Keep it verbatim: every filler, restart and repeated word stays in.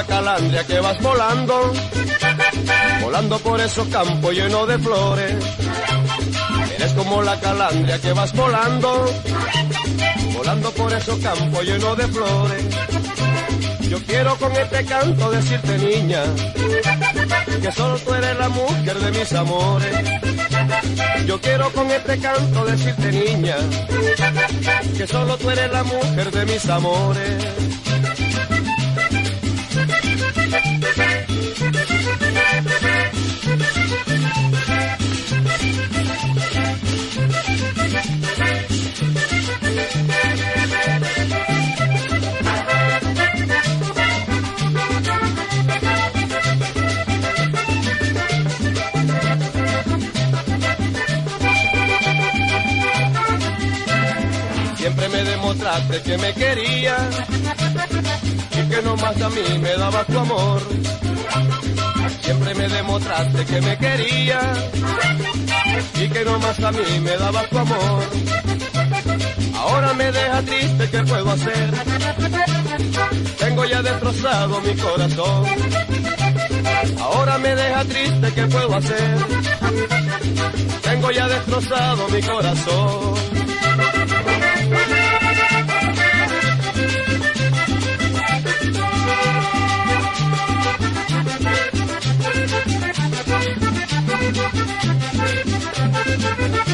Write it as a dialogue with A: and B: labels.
A: la calandria que vas volando, volando por esos campos llenos de flores. Eres como la calandria que vas volando, volando por esos campos llenos de flores. Yo quiero con este canto decirte, niña, que solo tú eres la mujer de mis amores. Yo quiero con este canto decirte, niña, que solo tú eres la mujer de mis amores. Siempre me demostraste que me querías y que nomás a mí me dabas tu amor. Siempre me demostraste que me querías y que nomás a mí me dabas tu amor. Ahora me deja triste, ¿qué puedo hacer? Tengo ya destrozado mi corazón. Ahora me deja triste, ¿qué puedo hacer? Tengo ya destrozado mi corazón.
B: Thank you.